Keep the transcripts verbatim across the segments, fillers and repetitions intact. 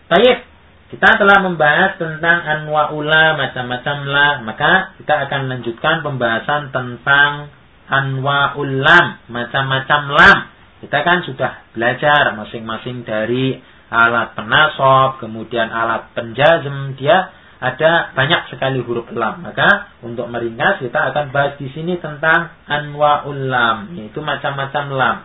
Baik, kita telah membahas tentang anwa'ul lam, macam-macam lam. Maka kita akan lanjutkan pembahasan tentang anwa'ul lam, macam-macam lam. Kita kan sudah belajar masing-masing dari alat penasab, kemudian alat penjazm, dia ada banyak sekali huruf lam. Maka untuk meringkas kita akan bahas di sini tentang anwa'ul lam, yaitu macam-macam lam.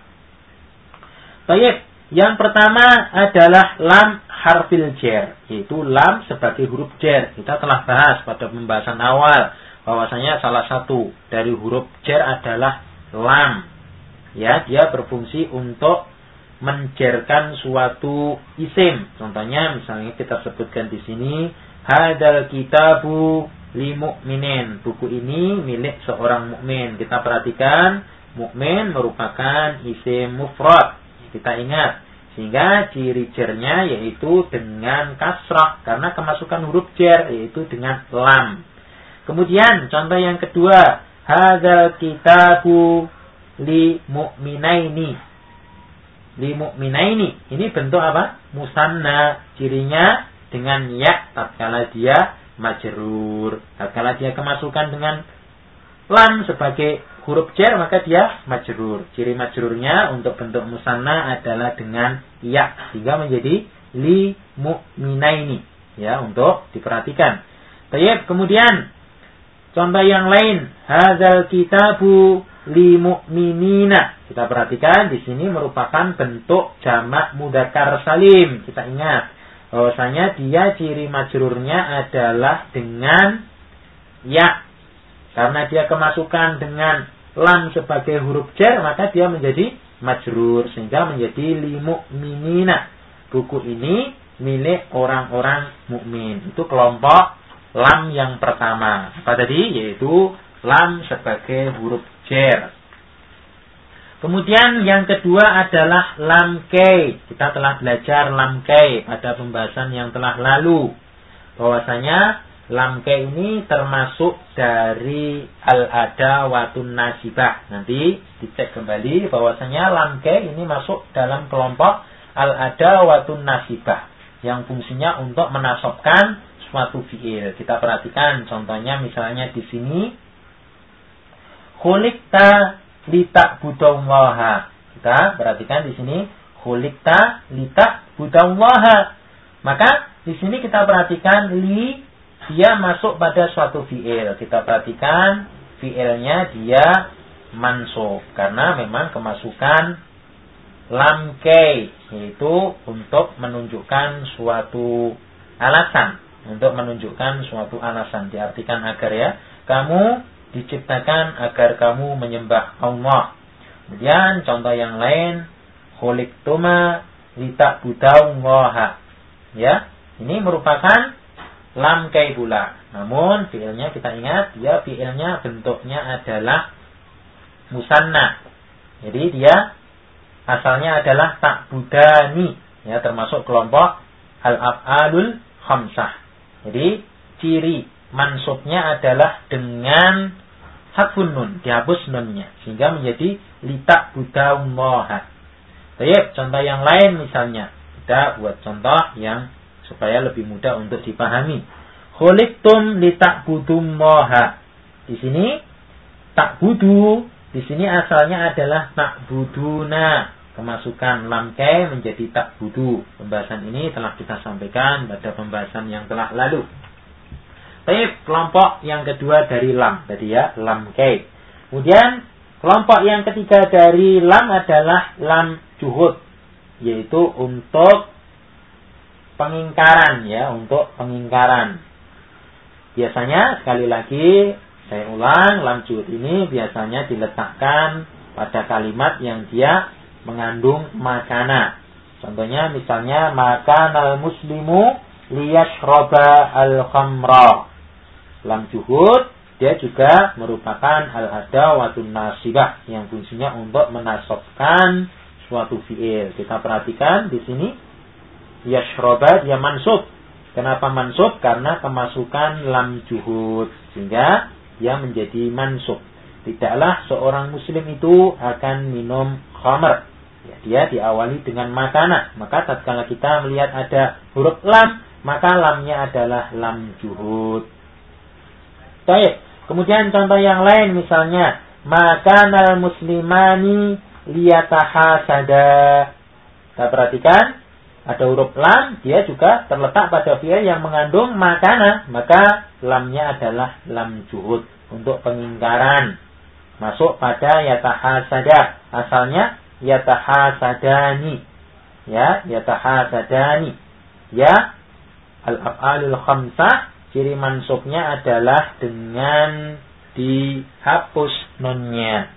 Baik, yang pertama adalah lam harfil jar, yaitu lam sebagai huruf jar. Kita telah bahas pada pembahasan awal bahwasanya salah satu dari huruf jar adalah lam. Ya, dia berfungsi untuk menjarkan suatu isim. Contohnya misalnya kita sebutkan di sini hadal kitabu li mu'minin. Buku ini milik seorang mukmin. Kita perhatikan mukmin merupakan isim mufrad. Kita ingat, sehingga ciri jarnya yaitu dengan kasrah karena kemasukan huruf jar yaitu dengan lam. Kemudian contoh yang kedua, hadzal kitabu li mu'minaini. Li mu'minaini. Ini bentuk apa? Musanna. Cirinya dengan ya tatkala dia majrur. Tatkala dia kemasukan dengan lam sebagai huruf jar maka dia majrur. Ciri majrurnya untuk bentuk musanna adalah dengan ya sehingga menjadi li mu'minaini. Ya, untuk diperhatikan. Baik, kemudian contoh yang lain, hadzal kitabu li mu'minina. Kita perhatikan di sini merupakan bentuk jamak mudzakkar salim. Kita ingat bahwasanya dia ciri majrurnya adalah dengan ya. Karena dia kemasukan dengan lam sebagai huruf jar, maka dia menjadi majrur sehingga menjadi li mu'minina. Buku ini milik orang-orang mukmin. Itu kelompok lam yang pertama. Apa tadi? Yaitu lam sebagai huruf jar. Kemudian yang kedua adalah lam kei. Kita telah belajar lam kei pada pembahasan yang telah lalu. Bahwasanya lam kei ini termasuk dari al-adawatun nasibah. Nanti dicek kembali bahwasanya lam kei ini masuk dalam kelompok al-adawatun nasibah yang fungsinya untuk menasabkan suatu fiil. Kita perhatikan contohnya misalnya di sini khuliqta lita'budallaha. Kita perhatikan di sini khuliqta lita'budallaha. Maka di sini kita perhatikan li, dia masuk pada suatu fiil. Kita perhatikan fiilnya dia mansub karena memang kemasukan lam kei, yaitu untuk menunjukkan suatu alasan, untuk menunjukkan suatu alasan. Diartikan agar ya, kamu diciptakan agar kamu menyembah Allah. Kemudian contoh yang lain, khuliqtuma lita'budallaha. Ya, ini merupakan lam kei pula. Namun fiilnya kita ingat, dia fiilnya bentuknya adalah musanna. Jadi dia asalnya adalah ta'budani, ya, termasuk kelompok al-af'alul khamsah. Jadi ciri mansubnya adalah dengan hadfun nun, dihapus nunnya sehingga menjadi lita'budallaha. Baik, contoh yang lain misalnya. Kita buat contoh yang supaya lebih mudah untuk dipahami. Khuliqtum lita'budullaha. Di sini ta'budu, di sini asalnya adalah ta'buduna. Kemasukan lam kei menjadi ta'budu. Pembahasan ini telah kita sampaikan pada pembahasan yang telah lalu. Baik, kelompok yang kedua dari lam tadi ya, lam kei. Kemudian kelompok yang ketiga dari lam adalah lam juhud, yaitu untuk pengingkaran ya, untuk pengingkaran. Biasanya sekali lagi saya ulang, lam juhud ini biasanya diletakkan pada kalimat yang dia mengandung makana. Contohnya misalnya makanal muslimu liyashraba al-khamra. Lam juhud dia juga merupakan al-adawatun nasibah yang fungsinya untuk menasabkan suatu fiil. Kita perhatikan di sini yashraba dia mansub. Kenapa mansub? Karena kemasukan lam juhud sehingga dia menjadi mansub. Tidaklah seorang muslim itu akan minum khamr. Ya, dia diawali dengan makana. Maka tatkala kita melihat ada huruf lam, maka lamnya adalah lam juhud. Baik. Kemudian contoh yang lain misalnya, makanal muslimani liyatahasada. Kita perhatikan ada huruf lam, dia juga terletak pada fi'il yang mengandung makana, maka lamnya adalah lam juhud untuk pengingkaran. Masuk pada yatahasada. Asalnya yatahasadani. Ya, yatahasadani. Ya, al-af'alul khamsah, ciri mansubnya adalah dengan dihapus nunnya.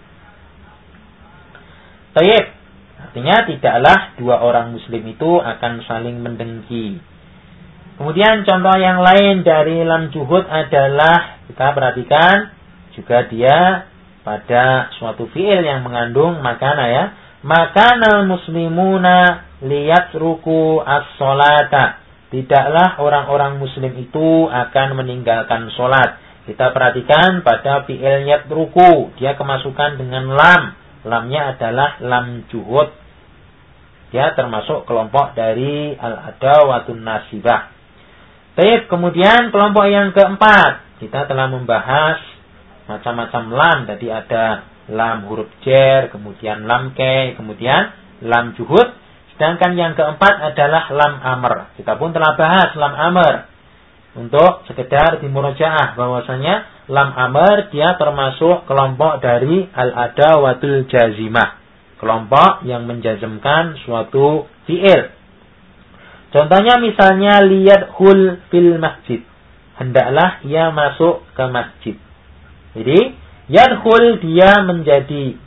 Baik. Artinya tidaklah dua orang muslim itu akan saling mendengki. Kemudian contoh yang lain dari lam juhud adalah, kita perhatikan juga dia pada suatu fi'il yang mengandung makana ya. Makanal muslimuna liyatruku as-sholata. Tidaklah orang-orang muslim itu akan meninggalkan sholat. Kita perhatikan pada fi'il yatruku, dia kemasukan dengan lam. Lamnya adalah lam juhud. Dia termasuk kelompok dari al-adawatun nasibah. Baik, kemudian kelompok yang keempat. Kita telah membahas macam-macam lam. Tadi ada lam huruf jer, kemudian lam ke, kemudian lam juhud. Sedangkan yang keempat adalah lam amr. Kita pun telah bahas lam amr. Untuk sekedar dimurajaah bahwasanya lam amr dia termasuk kelompok dari al-adawatul jazimah. Kelompok yang menjazmkan suatu fi'il. Contohnya misalnya liyadkhul fil masjid. Hendaklah ia masuk ke masjid. Jadi yadkhul dia menjadi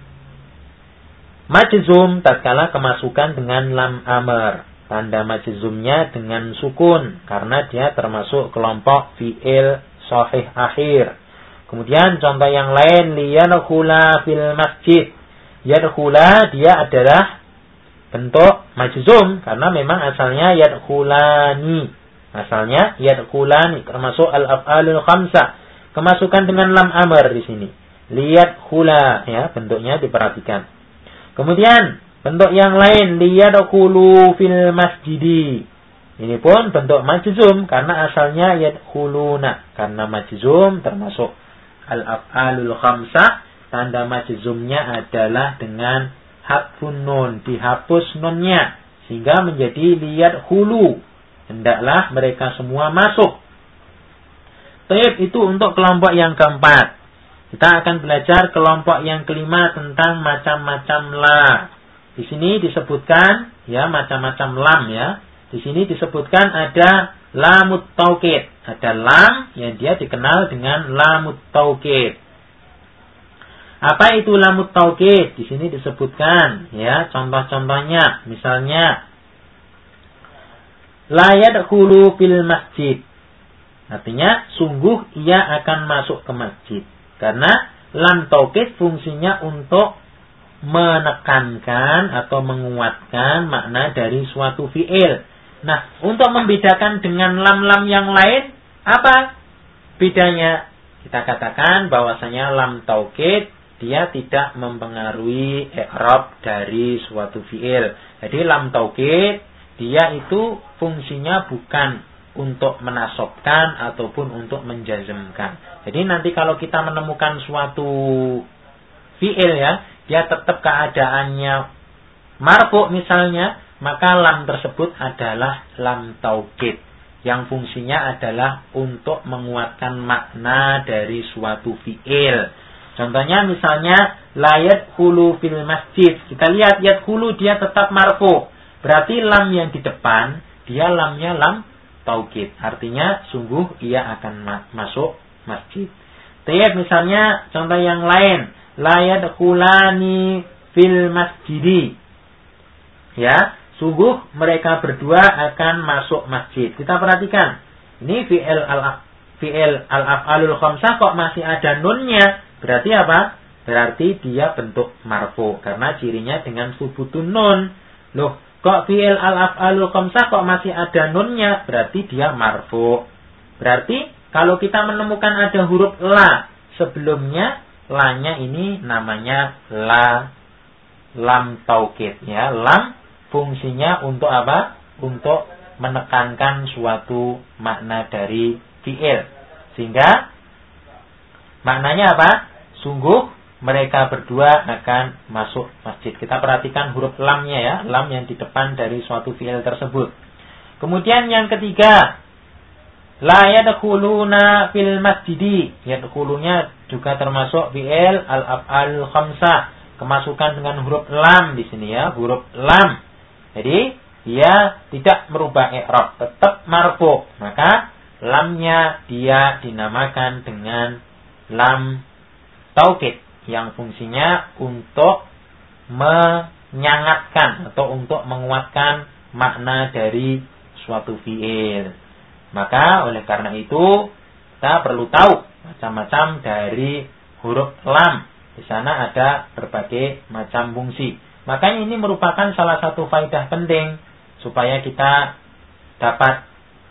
majzum tatkala kemasukan dengan lam amr. Tanda majzumnya dengan sukun karena dia termasuk kelompok fi'il sahih akhir. Kemudian contoh yang lain liyadkhula fil masjid. Yadkhula dia adalah bentuk majzum karena memang asalnya yadkhulani. Asalnya yadkhulani termasuk al-af'alul khamsah. Kemasukan dengan lam amr di sini. Liyadkhula ya, bentuknya diperhatikan. Kemudian bentuk yang lain liyadkhulu fil masjidi. Ini pun bentuk majzum karena asalnya yadkhuluna. Karena majzum termasuk al-af'alul khamsah, tanda majzumnya adalah dengan hadfun nun, dihapus nunnya sehingga menjadi liyadkhulu. Hendaklah mereka semua masuk. Baik, itu untuk kelompok yang keempat. Kita akan belajar kelompok yang kelima tentang macam-macam la. Di sini disebutkan ya macam-macam lam ya. Di sini disebutkan ada lamut taukid. Ada lam yang dia dikenal dengan lamut taukid. Apa itu lamut taukid? Di sini disebutkan ya contoh-contohnya. Misalnya la yadkhulu fil masjid. Artinya sungguh ia akan masuk ke masjid. Karena lam taukid fungsinya untuk menekankan atau menguatkan makna dari suatu fi'il. Nah, untuk membedakan dengan lam-lam yang lain, apa bedanya? Kita katakan bahwasanya lam taukid dia tidak mempengaruhi i'rab dari suatu fi'il. Jadi lam taukid dia itu fungsinya bukan untuk menasobkan ataupun untuk menjazmkan. Jadi nanti kalau kita menemukan suatu fi'il ya, dia tetap keadaannya marfu misalnya, maka lam tersebut adalah lam taukid yang fungsinya adalah untuk menguatkan makna dari suatu fi'il. Contohnya misalnya la yadkhulu fil masjid. Kita lihat yadkhulu dia tetap marfu. Berarti lam yang di depan dia lamnya lam taukid. Artinya sungguh ia akan ma- masuk masjid. Tapi misalnya contoh yang lain, la yadkhulani fil masjidi. Ya, sungguh mereka berdua akan masuk masjid. Kita perhatikan. Ini fi'il al fi'il al-af'alul khamsah kok masih ada nunnya. Berarti apa? Berarti dia bentuk marfu karena cirinya dengan subutun nun. Loh, kok fi'il al-af'alul khamsah kok masih ada nunnya? Berarti dia marfu. Berarti kalau kita menemukan ada huruf la sebelumnya, la-nya ini namanya la lam taukid ya. Lam fungsinya untuk apa? Untuk menekankan suatu makna dari fi'il. Sehingga maknanya apa? Sungguh mereka berdua akan masuk masjid. Kita perhatikan huruf lamnya ya. Lam yang di depan dari suatu fi'il tersebut. Kemudian yang ketiga, la yadkhuluna fil masjidi. Yadkhulunya juga termasuk fi'il al-af'al khamsah. Kemasukan dengan huruf lam di sini ya, huruf lam. Jadi dia tidak merubah i'rab, tetap marfu. Maka lamnya dia dinamakan dengan lam taukid yang fungsinya untuk menyangatkan atau untuk menguatkan makna dari suatu fi'il. Maka oleh karena itu kita perlu tahu macam-macam dari huruf lam. Di sana ada berbagai macam fungsi. Makanya ini merupakan salah satu faedah penting supaya kita dapat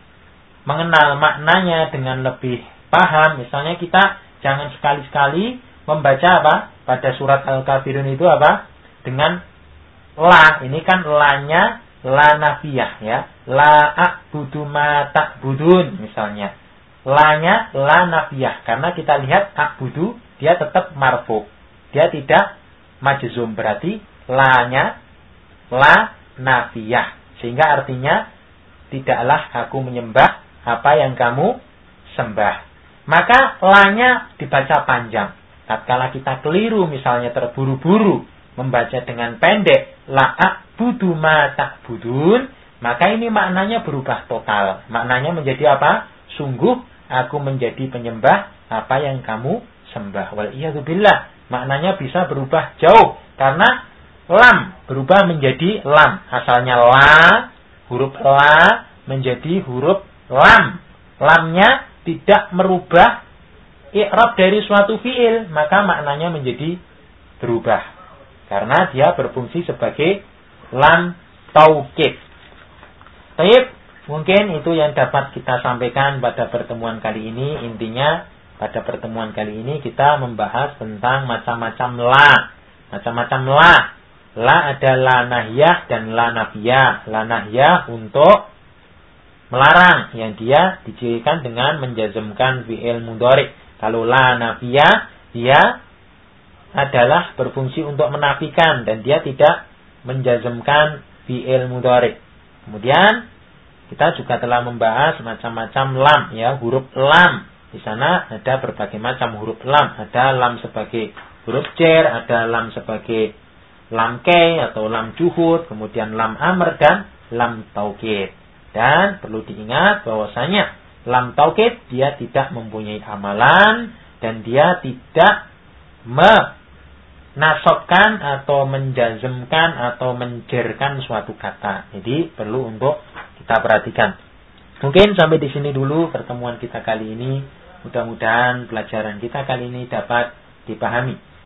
mengenal maknanya dengan lebih paham. Misalnya kita jangan sekali-sekali membaca apa? Pada surat Al-Kafirun itu apa? Dengan la. Ini kan la-nya la nafiyah ya. La a'budu ma ta'budun misalnya. La-nya la nafiyah. Karena kita lihat a'budu dia tetap marfu. Dia tidak majzum. Berarti la-nya la nafiyah. Sehingga artinya tidaklah aku menyembah apa yang kamu sembah. Maka la-nya dibaca panjang. Tatkala kita keliru misalnya terburu-buru membaca dengan pendek la a'budu ma ta'budun, maka ini maknanya berubah total. Maknanya menjadi apa? Sungguh aku menjadi penyembah apa yang kamu sembah. Wal iyadu billah. Maknanya bisa berubah jauh karena lam berubah menjadi lam. Asalnya la, huruf la menjadi huruf lam. Lamnya tidak merubah i'rab dari suatu fi'il, maka maknanya menjadi berubah. Karena dia berfungsi sebagai lam taukid. Baik, mungkin itu yang dapat kita sampaikan pada pertemuan kali ini. Intinya pada pertemuan kali ini kita membahas tentang macam-macam la. Macam-macam la. La ada la nahyah dan la nafiyah. La nahyah untuk melarang, yang dia dicirikan dengan menjazmkan fi'il mudhari'. Kalau la nafiyah, dia adalah berfungsi untuk menafikan dan dia tidak menjazmkan fi'il mudhari'. Kemudian kita juga telah membahas macam-macam lam ya, huruf lam. Di sana ada berbagai macam huruf lam. Ada lam sebagai huruf jar, ada lam sebagai lam kei atau lam juhud, kemudian lam amr dan lam taukid. Dan perlu diingat bahwasanya lam taukid dia tidak mempunyai amalan dan dia tidak menasabkan atau menjazmkan atau menjerkan suatu kata. Jadi perlu untuk kita perhatikan. Mungkin sampai di sini dulu pertemuan kita kali ini. Mudah-mudahan pelajaran kita kali ini dapat dipahami.